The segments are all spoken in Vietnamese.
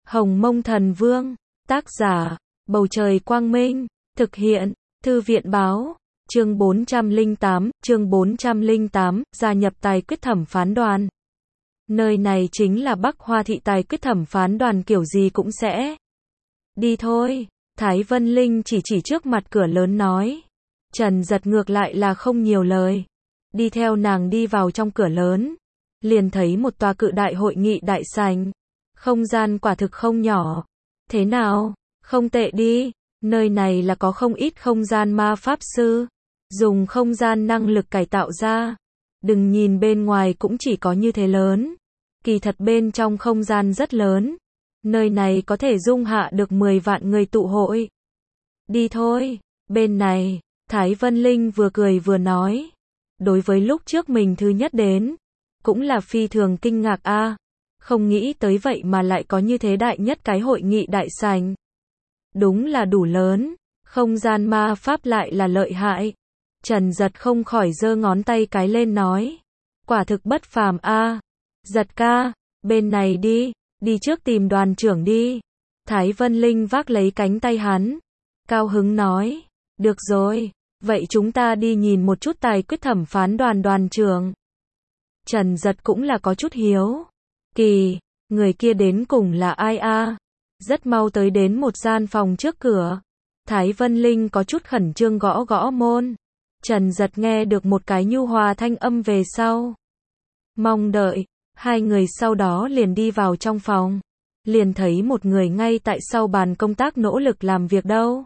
Hồng Mông Thần Vương, tác giả, Bầu Trời Quang Minh, thực hiện, Thư viện Báo, chương 408, gia nhập tài quyết thẩm phán đoàn. Nơi này chính là Bắc Hoa thị tài quyết thẩm phán đoàn, kiểu gì cũng sẽ. Đi thôi, Thái Vân Linh chỉ trước mặt cửa lớn nói. Trần Giật ngược lại là không nhiều lời. Đi theo nàng đi vào trong cửa lớn. Liền thấy một tòa cự đại hội nghị đại sảnh. Không gian quả thực không nhỏ. Thế nào? Không tệ đi. Nơi này là có không ít không gian ma pháp sư. Dùng không gian năng lực cải tạo ra. Đừng nhìn bên ngoài cũng chỉ có như thế lớn. Kỳ thật bên trong không gian rất lớn. Nơi này có thể dung hạ được 10 vạn người tụ hội. Đi thôi. Bên này, Thái Vân Linh vừa cười vừa nói. Đối với lúc trước mình thứ nhất đến, cũng là phi thường kinh ngạc a. Không nghĩ tới vậy mà lại có như thế đại nhất cái hội nghị đại sảnh. Đúng là đủ lớn, không gian ma pháp lại là lợi hại. Trần Giật không khỏi giơ ngón tay cái lên nói. Quả thực bất phàm a. Giật ca, bên này đi, đi trước tìm đoàn trưởng đi. Thái Vân Linh vác lấy cánh tay hắn. Cao hứng nói. Được rồi, vậy chúng ta đi nhìn một chút tài quyết thẩm phán đoàn đoàn trưởng. Trần Giật cũng là có chút hiếu kỳ, người kia đến cùng là ai a? Rất mau tới đến một gian phòng trước cửa. Thái Vân Linh có chút khẩn trương gõ gõ môn. Trần Giật nghe được một cái nhu hòa thanh âm về sau. Mong đợi, hai người sau đó liền đi vào trong phòng. Liền thấy một người ngay tại sau bàn công tác nỗ lực làm việc đâu.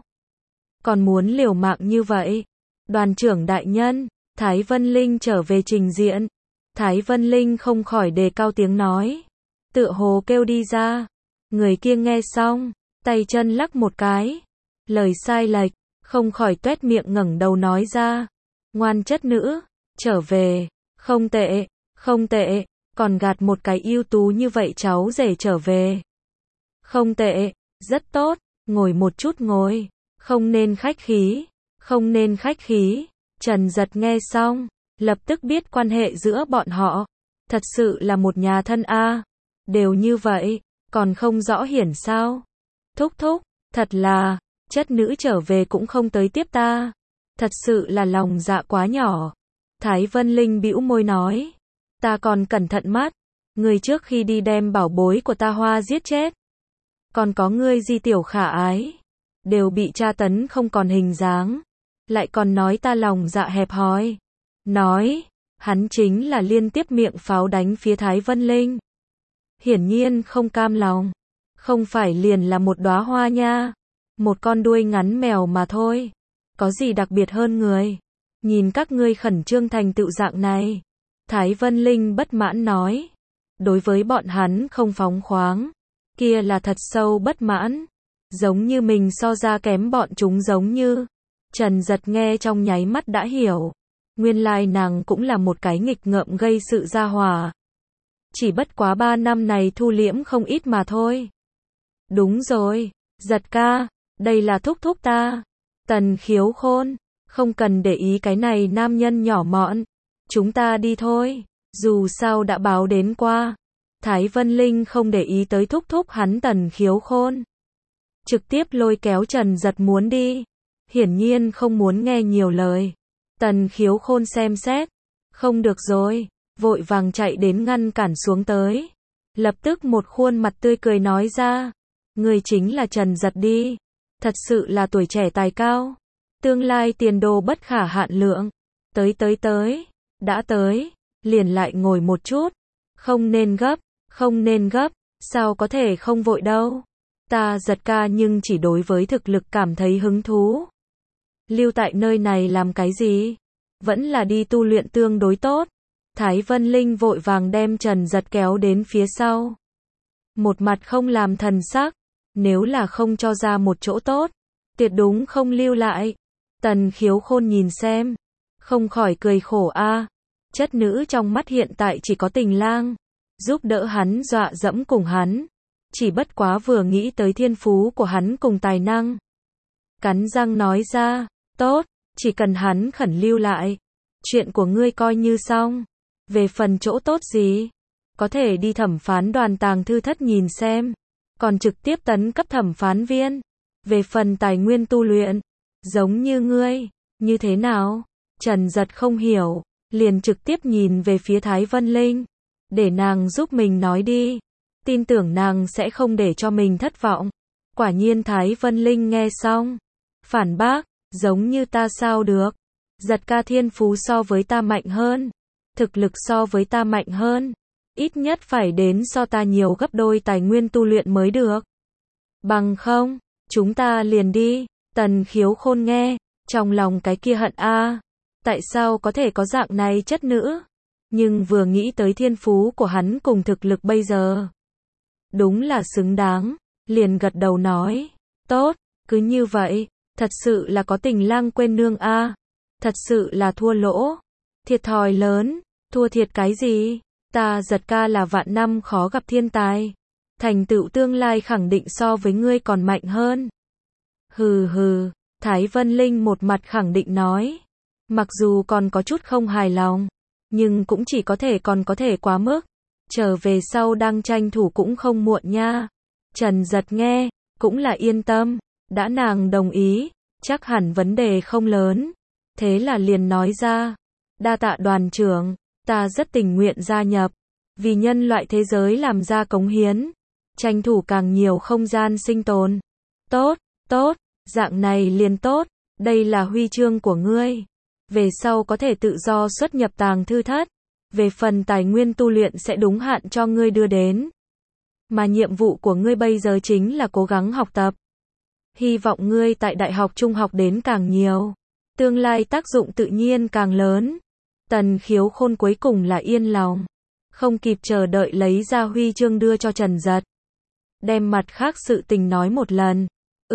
Còn muốn liều mạng như vậy. Đoàn trưởng đại nhân, Thái Vân Linh trở về trình diện. Thái Vân Linh không khỏi đề cao tiếng nói. Tựa hồ kêu đi ra. Người kia nghe xong, tay chân lắc một cái. Lời sai lệch, không khỏi tuét miệng ngẩng đầu nói ra. Ngoan chất nữ, trở về, không tệ, không tệ, còn gạt một cái ưu tú như vậy cháu rể trở về. Không tệ, rất tốt, ngồi một chút ngồi, không nên khách khí, không nên khách khí. Trần Giật nghe xong, lập tức biết quan hệ giữa bọn họ, thật sự là một nhà thân a. Đều như vậy, còn không rõ hiển sao? Thúc thúc, thật là, chất nữ trở về cũng không tới tiếp ta. Thật sự là lòng dạ quá nhỏ. Thái Vân Linh bĩu môi nói. Ta còn cẩn thận mắt. Người trước khi đi đem bảo bối của ta Hoa giết chết. Còn có ngươi Di tiểu khả ái. Đều bị tra tấn không còn hình dáng. Lại còn nói ta lòng dạ hẹp hòi. Nói, hắn chính là liên tiếp miệng pháo đánh phía Thái Vân Linh. Hiển nhiên không cam lòng. Không phải liền là một đóa hoa nha. Một con đuôi ngắn mèo mà thôi. Có gì đặc biệt hơn người. Nhìn các ngươi khẩn trương thành tựu dạng này. Thái Vân Linh bất mãn nói. Đối với bọn hắn không phóng khoáng. Kia là thật sâu bất mãn. Giống như mình so ra kém bọn chúng giống như. Trần Giật nghe trong nháy mắt đã hiểu. Nguyên lai nàng cũng là một cái nghịch ngợm gây sự gia hỏa. Chỉ bất quá 3 năm này thu liễm không ít mà thôi. Đúng rồi, Giật ca, đây là thúc thúc ta. Tần Khiếu Khôn, không cần để ý cái này nam nhân nhỏ mọn. Chúng ta đi thôi, dù sao đã báo đến qua. Thái Vân Linh không để ý tới thúc thúc hắn Tần Khiếu Khôn. Trực tiếp lôi kéo Trần Giật muốn đi. Hiển nhiên không muốn nghe nhiều lời. Tần Khiếu Khôn xem xét. Không được rồi, vội vàng chạy đến ngăn cản xuống tới. Lập tức một khuôn mặt tươi cười nói ra. Người chính là Trần Giật đi. Thật sự là tuổi trẻ tài cao. Tương lai tiền đồ bất khả hạn lượng. Tới. Đã tới. Liền lại ngồi một chút. Không nên gấp. Không nên gấp. Sao có thể không vội đâu. Ta Giật ca nhưng chỉ đối với thực lực cảm thấy hứng thú. Lưu tại nơi này làm cái gì? Vẫn là đi tu luyện tương đối tốt. Thái Vân Linh vội vàng đem Trần Giật kéo đến phía sau. Một mặt không làm thần sắc. Nếu là không cho ra một chỗ tốt, tuyệt đúng không lưu lại. Tần Khiếu Khôn nhìn xem. Không khỏi cười khổ a. Chất nữ trong mắt hiện tại chỉ có Tình Lang. Giúp đỡ hắn dọa dẫm cùng hắn. Chỉ bất quá vừa nghĩ tới thiên phú của hắn cùng tài năng. Cắn răng nói ra. Tốt, chỉ cần hắn khẩn lưu lại. Chuyện của ngươi coi như xong. Về phần chỗ tốt gì? Có thể đi thẩm phán đoàn tàng thư thất nhìn xem. còn trực tiếp tấn cấp thẩm phán viên. Về phần tài nguyên tu luyện, giống như ngươi, như thế nào? Trần Giật không hiểu, liền trực tiếp nhìn về phía Thái Vân Linh, để nàng giúp mình nói đi, tin tưởng nàng sẽ không để cho mình thất vọng. Quả nhiên Thái Vân Linh nghe xong, phản bác, giống như ta sao được, Giật ca thiên phú so với ta mạnh hơn, thực lực so với ta mạnh hơn, ít nhất phải đến so ta nhiều gấp đôi tài nguyên tu luyện mới được. Bằng không, chúng ta liền đi. Tần Khiếu Khôn nghe, trong lòng cái kia hận a, tại sao có thể có dạng này chất nữ? Nhưng vừa nghĩ tới thiên phú của hắn cùng thực lực bây giờ, đúng là xứng đáng, liền gật đầu nói, tốt, cứ như vậy, thật sự là có tình lang quên nương a, thật sự là thua lỗ, thiệt thòi lớn, thua thiệt cái gì? Ta Giật ca là vạn năm khó gặp thiên tài, thành tựu tương lai khẳng định so với ngươi còn mạnh hơn. Hừ hừ, Thái Vân Linh một mặt khẳng định nói, mặc dù còn có chút không hài lòng, nhưng cũng chỉ có thể còn có thể quá mức, trở về sau đang tranh thủ cũng không muộn nha. Trần Giật nghe, cũng là yên tâm, đã nàng đồng ý, chắc hẳn vấn đề không lớn, thế là liền nói ra, đa tạ đoàn trưởng, ta rất tình nguyện gia nhập, vì nhân loại thế giới làm ra cống hiến, tranh thủ càng nhiều không gian sinh tồn. Tốt, tốt, dạng này liền tốt, đây là huy chương của ngươi. Về sau có thể tự do xuất nhập tàng thư thất, về phần tài nguyên tu luyện sẽ đúng hạn cho ngươi đưa đến. Mà nhiệm vụ của ngươi bây giờ chính là cố gắng học tập. Hy vọng ngươi tại đại học trung học đến càng nhiều, tương lai tác dụng tự nhiên càng lớn. Tần Khiếu Khôn cuối cùng là yên lòng, không kịp chờ đợi lấy ra huy chương đưa cho Trần Giật. Đem mặt khác sự tình nói một lần.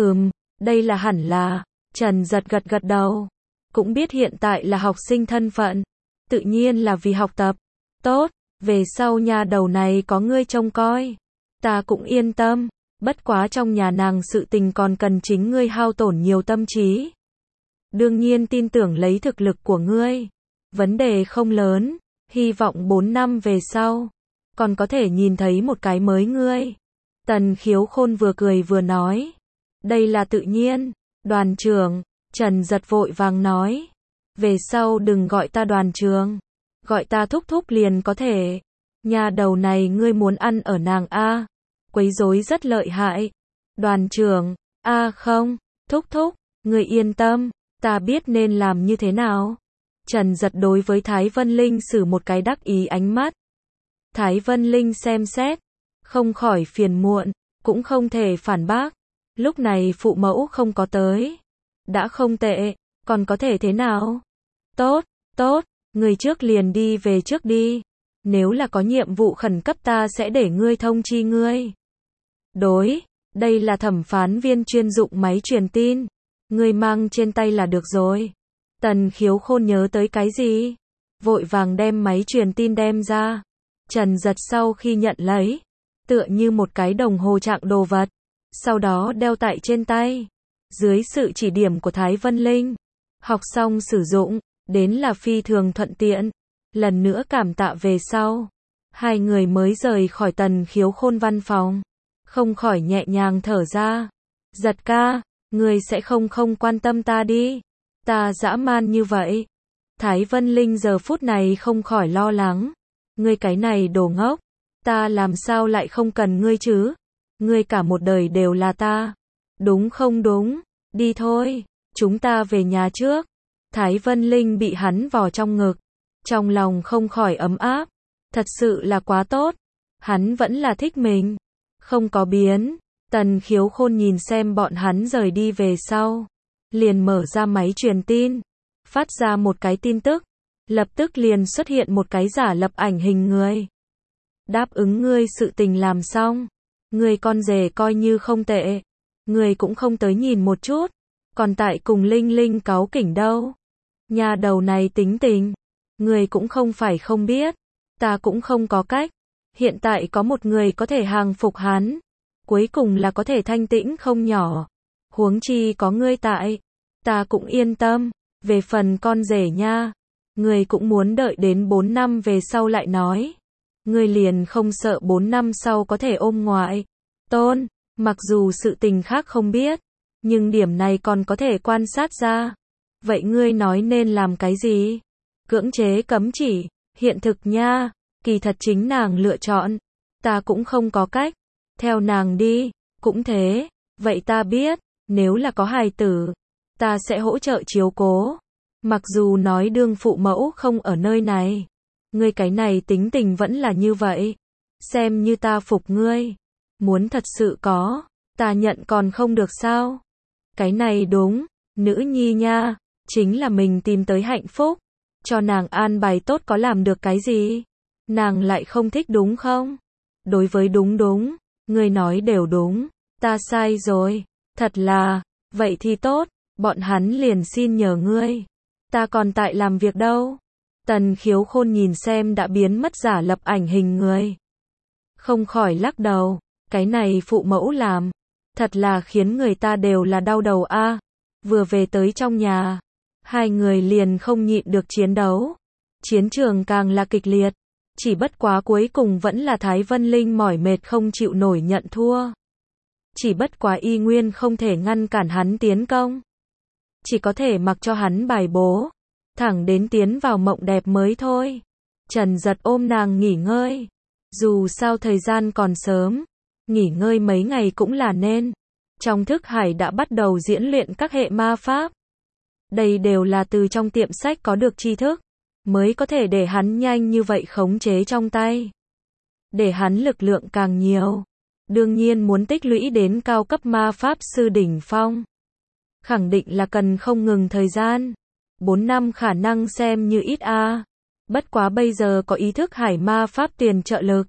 Đây là hẳn là. Trần Giật gật gật đầu, cũng biết hiện tại là học sinh thân phận, tự nhiên là vì học tập. Tốt, về sau nhà đầu này có ngươi trông coi, ta cũng yên tâm, bất quá trong nhà nàng sự tình còn cần chính ngươi hao tổn nhiều tâm trí. Đương nhiên tin tưởng lấy thực lực của ngươi, vấn đề không lớn, hy vọng 4 năm về sau, còn có thể nhìn thấy một cái mới ngươi. Tần Khiếu Khôn vừa cười vừa nói, đây là tự nhiên, đoàn trưởng. Trần Giật vội vàng nói, về sau đừng gọi ta đoàn trưởng, gọi ta thúc thúc liền có thể. Nhà đầu này ngươi muốn ăn ở nàng a, quấy rối rất lợi hại. Đoàn trưởng, không, thúc thúc, ngươi yên tâm, ta biết nên làm như thế nào. Trần Giật đối với Thái Vân Linh sử một cái đắc ý ánh mắt. Thái Vân Linh xem xét, không khỏi phiền muộn, cũng không thể phản bác. Lúc này phụ mẫu không có tới, đã không tệ, còn có thể thế nào? Tốt, tốt, người trước liền đi về trước đi. Nếu là có nhiệm vụ khẩn cấp ta sẽ để ngươi thông chi ngươi. Đối, đây là thẩm phán viên chuyên dụng máy truyền tin, ngươi mang trên tay là được rồi. Tần Khiếu Khôn nhớ tới cái gì? Vội vàng đem máy truyền tin đem ra. Trần Giật sau khi nhận lấy, tựa như một cái đồng hồ trạng đồ vật, sau đó đeo tại trên tay. Dưới sự chỉ điểm của Thái Vân Linh, học xong sử dụng, đến là phi thường thuận tiện. Lần nữa cảm tạ về sau, hai người mới rời khỏi Tần Khiếu Khôn văn phòng, không khỏi nhẹ nhàng thở ra. Giật ca, người sẽ không quan tâm ta đi, ta dã man như vậy. Thái Vân Linh giờ phút này không khỏi lo lắng, ngươi cái này đồ ngốc, ta làm sao lại không cần ngươi chứ? Ngươi cả một đời đều là ta, đúng không đúng? Đi thôi, chúng ta về nhà trước. Thái Vân Linh bị hắn vò trong ngực, trong lòng không khỏi ấm áp, thật sự là quá tốt, hắn vẫn là thích mình, không có biến. Tần Khiếu Khôn nhìn xem bọn hắn rời đi về sau, liền mở ra máy truyền tin, phát ra một cái tin tức, lập tức liền xuất hiện một cái giả lập ảnh hình người. Đáp ứng ngươi sự tình làm xong, ngươi con rể coi như không tệ, ngươi cũng không tới nhìn một chút, còn tại cùng Linh Linh cáu kỉnh đâu. Nhà đầu này tính tình, ngươi cũng không phải không biết, ta cũng không có cách. Hiện tại có một người có thể hàng phục hắn, cuối cùng là có thể thanh tĩnh không nhỏ. Huống chi có ngươi tại, ta cũng yên tâm. Về phần con rể nha, ngươi cũng muốn đợi đến 4 năm về sau lại nói. Ngươi liền không sợ 4 năm sau có thể ôm ngoại. Tôn, mặc dù sự tình khác không biết, nhưng điểm này còn có thể quan sát ra. Vậy ngươi nói nên làm cái gì? Cưỡng chế cấm chỉ, hiện thực nha, kỳ thật chính nàng lựa chọn. Ta cũng không có cách. Theo nàng đi, cũng thế. Vậy ta biết, nếu là có hài tử, ta sẽ hỗ trợ chiếu cố. Mặc dù nói đương phụ mẫu không ở nơi này. Ngươi cái này tính tình vẫn là như vậy. Xem như ta phục ngươi. Muốn thật sự có, ta nhận còn không được sao? Cái này đúng, nữ nhi nha, chính là mình tìm tới hạnh phúc. Cho nàng an bài tốt có làm được cái gì? Nàng lại không thích đúng không? Đối với đúng, ngươi nói đều đúng, ta sai rồi, thật là, vậy thì tốt, bọn hắn liền xin nhờ ngươi. Ta còn tại làm việc đâu? Tần Khiếu Khôn nhìn xem đã biến mất giả lập ảnh hình người. Không khỏi lắc đầu, cái này phụ mẫu làm, thật là khiến người ta đều là đau đầu a. Vừa về tới trong nhà, hai người liền không nhịn được chiến đấu. Chiến trường càng là kịch liệt, chỉ bất quá cuối cùng vẫn là Thái Vân Linh mỏi mệt không chịu nổi nhận thua. Chỉ bất quá y nguyên không thể ngăn cản hắn tiến công. Chỉ có thể mặc cho hắn bài bố, thẳng đến tiến vào mộng đẹp mới thôi. Trần Giật ôm nàng nghỉ ngơi. Dù sao thời gian còn sớm, nghỉ ngơi mấy ngày cũng là nên. Trong thức hải đã bắt đầu diễn luyện các hệ ma pháp. Đây đều là từ trong tiệm sách có được tri thức, mới có thể để hắn nhanh như vậy khống chế trong tay. Để hắn lực lượng càng nhiều, đương nhiên muốn tích lũy đến cao cấp ma pháp sư đỉnh phong. Khẳng định là cần không ngừng thời gian. 4 năm khả năng xem như ít a. Bất quá bây giờ có ý thức hải ma pháp tiền trợ lực.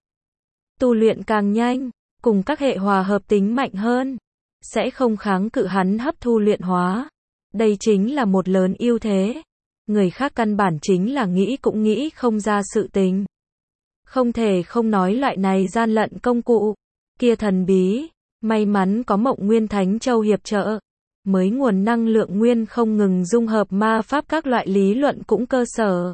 Tu luyện càng nhanh, cùng các hệ hòa hợp tính mạnh hơn, sẽ không kháng cự hắn hấp thu luyện hóa. Đây chính là một lớn ưu thế. Người khác căn bản chính là nghĩ cũng nghĩ không ra sự tình. Không thể không nói loại này gian lận công cụ, kia thần bí, may mắn có Mộng Nguyên Thánh Châu hiệp trợ, mới nguồn năng lượng nguyên không ngừng dung hợp ma pháp các loại lý luận cũng cơ sở.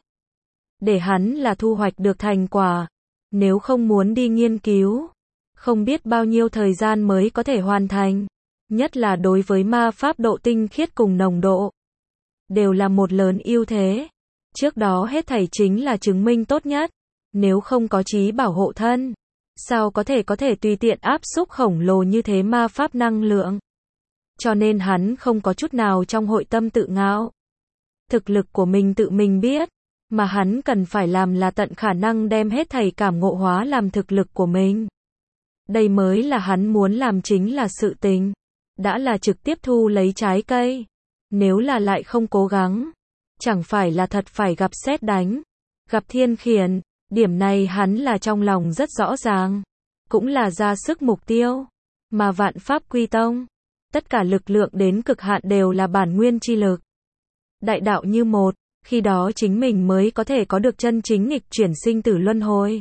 Để hắn là thu hoạch được thành quả, nếu không muốn đi nghiên cứu, không biết bao nhiêu thời gian mới có thể hoàn thành, nhất là đối với ma pháp độ tinh khiết cùng nồng độ, đều là một lớn ưu thế. Trước đó hết thảy chính là chứng minh tốt nhất, nếu không có trí bảo hộ thân, sao có thể tùy tiện áp xúc khổng lồ như thế ma pháp năng lượng. Cho nên hắn không có chút nào trong hội tâm tự ngạo. Thực lực của mình tự mình biết, mà hắn cần phải làm là tận khả năng đem hết thảy cảm ngộ hóa làm thực lực của mình. Đây mới là hắn muốn làm chính là sự tình. Đã là trực tiếp thu lấy trái cây. Nếu là lại không cố gắng, chẳng phải là thật phải gặp sét đánh, gặp thiên khiển. Điểm này hắn là trong lòng rất rõ ràng. Cũng là ra sức mục tiêu. Mà vạn pháp quy tông, tất cả lực lượng đến cực hạn đều là bản nguyên chi lực. Đại đạo như một, khi đó chính mình mới có thể có được chân chính nghịch chuyển sinh tử luân hồi.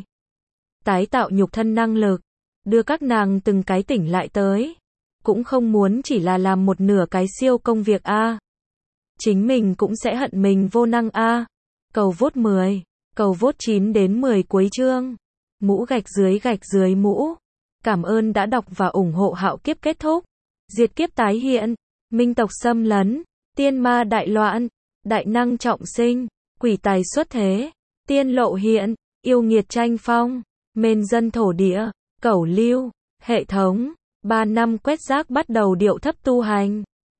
Tái tạo nhục thân năng lực, đưa các nàng từng cái tỉnh lại tới. Cũng không muốn chỉ là làm một nửa cái siêu công việc a. Chính mình cũng sẽ hận mình vô năng a. Cầu vote 10, cầu vote 9 đến 10 cuối chương. Mũ gạch dưới mũ. Cảm ơn đã đọc và ủng hộ Hạo Kiếp kết thúc. Diệt kiếp tái hiện, minh tộc xâm lấn, tiên ma đại loạn, đại năng trọng sinh, quỷ tài xuất thế, tiên lộ hiện, yêu nghiệt tranh phong, mên dân thổ địa, cẩu lưu, hệ thống, 3 năm quét rác bắt đầu điệu thấp tu hành.